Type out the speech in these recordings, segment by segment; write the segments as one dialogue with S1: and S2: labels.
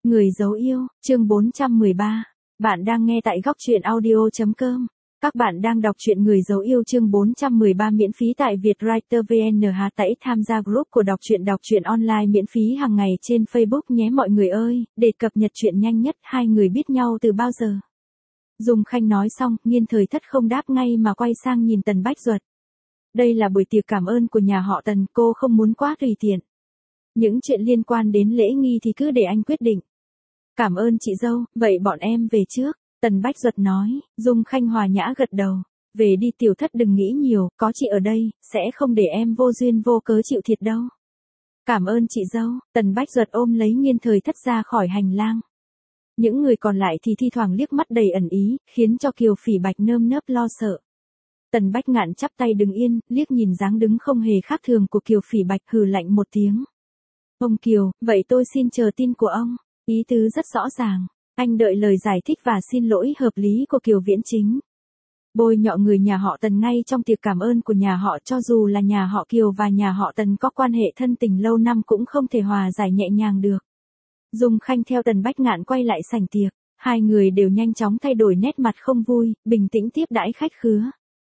S1: Người dấu yêu, chương 413. Bạn đang nghe tại góc truyện audio.com. Các bạn đang đọc truyện Người dấu yêu chương 413 miễn phí tại Vietwriter VN. Hãy tham gia group của đọc truyện online miễn phí hàng ngày trên Facebook nhé mọi người ơi, để cập nhật truyện nhanh nhất. Hai người biết nhau từ bao giờ? Dung Khanh nói xong, Nghiên Thời Thất không đáp ngay mà quay sang nhìn Tần Bách Duật. Đây là buổi tiệc cảm ơn của nhà họ Tần, cô không muốn quá tùy tiện. Những chuyện liên quan đến lễ nghi thì cứ để anh quyết định. Cảm ơn chị dâu, vậy bọn em về trước, Tần Bách Duật nói. Dung Khanh hòa nhã gật đầu. Về đi Tiểu Thất, đừng nghĩ nhiều, có chị ở đây, sẽ không để em vô duyên vô cớ chịu thiệt đâu. Cảm ơn chị dâu. Tần Bách Duật ôm lấy Nghiên Thời Thất ra khỏi hành lang. Những người còn lại thì thi thoảng liếc mắt đầy ẩn ý, khiến cho Kiều Phỉ Bạch nơm nớp lo sợ. Tần Bách Ngạn chắp tay đứng yên, liếc nhìn dáng đứng không hề khác thường của Kiều Phỉ Bạch, hừ lạnh một tiếng. Ông Kiều, vậy tôi xin chờ tin của ông. Ý tứ rất rõ ràng, anh đợi lời giải thích và xin lỗi hợp lý của Kiều Viễn Chính. Bôi nhọ người nhà họ Tần ngay trong tiệc cảm ơn của nhà họ, cho dù là nhà họ Kiều và nhà họ Tần có quan hệ thân tình lâu năm cũng không thể hòa giải nhẹ nhàng được. Dung Khanh theo Tần Bách Ngạn quay lại sảnh tiệc, hai người đều nhanh chóng thay đổi nét mặt không vui, bình tĩnh tiếp đãi khách khứa.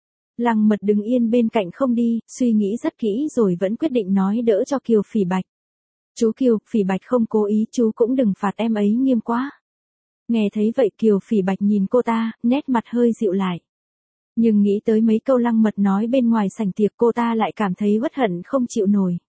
S1: Lăng Mật đứng yên bên cạnh không đi, suy nghĩ rất kỹ rồi vẫn quyết định nói đỡ cho Kiều Phỉ Bạch. Chú Kiều, Phỉ Bạch không cố ý, chú cũng đừng phạt em ấy nghiêm quá. Nghe thấy vậy Kiều Phỉ Bạch nhìn cô ta, nét mặt hơi dịu lại. Nhưng nghĩ tới mấy câu Lăng Mật nói bên ngoài sảnh tiệc, cô ta lại cảm thấy uất hận không chịu nổi.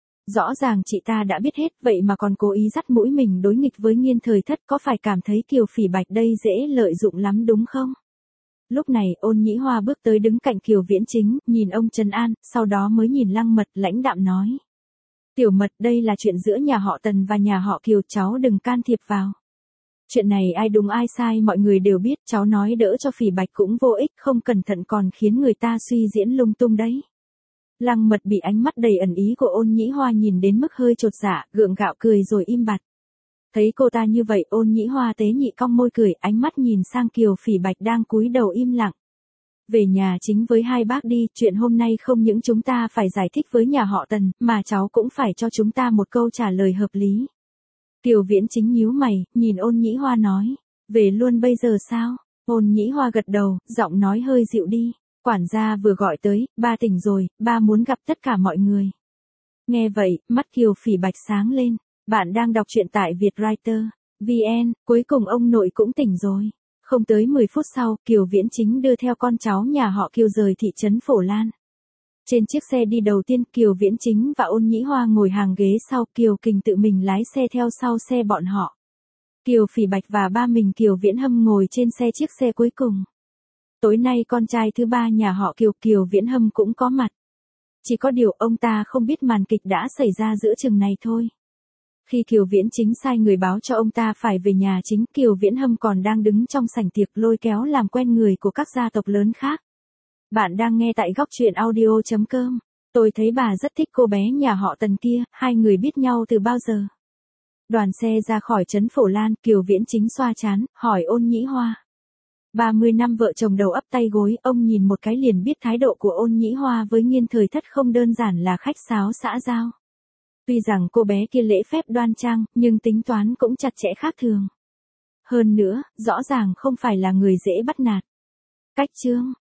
S1: Rõ ràng chị ta đã biết hết, vậy mà còn cố ý dắt mũi mình đối nghịch với Nghiên Thời Thất, có phải cảm thấy Kiều Phỉ Bạch đây dễ lợi dụng lắm đúng không? Lúc này Ôn Nhĩ Hoa bước tới đứng cạnh Kiều Viễn Chính, nhìn ông trấn an, sau đó mới nhìn Lăng Mật, lãnh đạm nói. Tiểu Mật, đây là chuyện giữa nhà họ Tần và nhà họ Kiều, cháu đừng can thiệp vào. Chuyện này ai đúng ai sai mọi người đều biết, cháu nói đỡ cho Phỉ Bạch cũng vô ích, không cẩn thận còn khiến người ta suy diễn lung tung đấy. Lăng Mật bị ánh mắt đầy ẩn ý của Ôn Nhĩ Hoa nhìn đến mức hơi chột dạ, gượng gạo cười rồi im bặt. Thấy cô ta như vậy, Ôn Nhĩ Hoa tế nhị cong môi cười, ánh mắt nhìn sang Kiều Phỉ Bạch đang cúi đầu im lặng. Về nhà chính với hai bác đi, chuyện hôm nay không những chúng ta phải giải thích với nhà họ Tần, mà cháu cũng phải cho chúng ta một câu trả lời hợp lý. Kiều Viễn Chính nhíu mày, nhìn Ôn Nhĩ Hoa nói, về luôn bây giờ sao? Ôn Nhĩ Hoa gật đầu, giọng nói hơi dịu đi. Quản gia vừa gọi tới, ba tỉnh rồi, ba muốn gặp tất cả mọi người. Nghe vậy, mắt Kiều Phỉ Bạch sáng lên. Bạn đang đọc truyện tại Vietwriter VN, cuối cùng ông nội cũng tỉnh rồi. Không tới 10 phút sau, Kiều Viễn Chính đưa theo con cháu nhà họ Kiều rời thị trấn Phổ Lan. Trên chiếc xe đi đầu tiên, Kiều Viễn Chính và Ôn Nhĩ Hoa ngồi hàng ghế sau, Kiều Kình tự mình lái xe theo sau xe bọn họ. Kiều Phỉ Bạch và ba mình Kiều Viễn Hâm ngồi trên xe chiếc xe cuối cùng. Tối nay con trai thứ ba nhà họ Kiều, Kiều Viễn Hâm cũng có mặt. Chỉ có điều ông ta không biết màn kịch đã xảy ra giữa chừng này thôi. Khi Kiều Viễn Chính sai người báo cho ông ta phải về nhà chính, Kiều Viễn Hâm còn đang đứng trong sảnh tiệc lôi kéo làm quen người của các gia tộc lớn khác. Bạn đang nghe tại góc truyện audio.com. Tôi thấy bà rất thích cô bé nhà họ Tần kia, hai người biết nhau từ bao giờ? Đoàn xe ra khỏi trấn Phổ Lan, Kiều Viễn Chính xoa trán, hỏi Ôn Nhĩ Hoa. 30 năm vợ chồng đầu ấp tay gối, ông nhìn một cái liền biết thái độ của Ôn Nhĩ Hoa với Nghiên Thời Thất không đơn giản là khách sáo xã giao. Tuy rằng cô bé kia lễ phép đoan trang, nhưng tính toán cũng chặt chẽ khác thường. Hơn nữa, rõ ràng không phải là người dễ bắt nạt. Cách chương,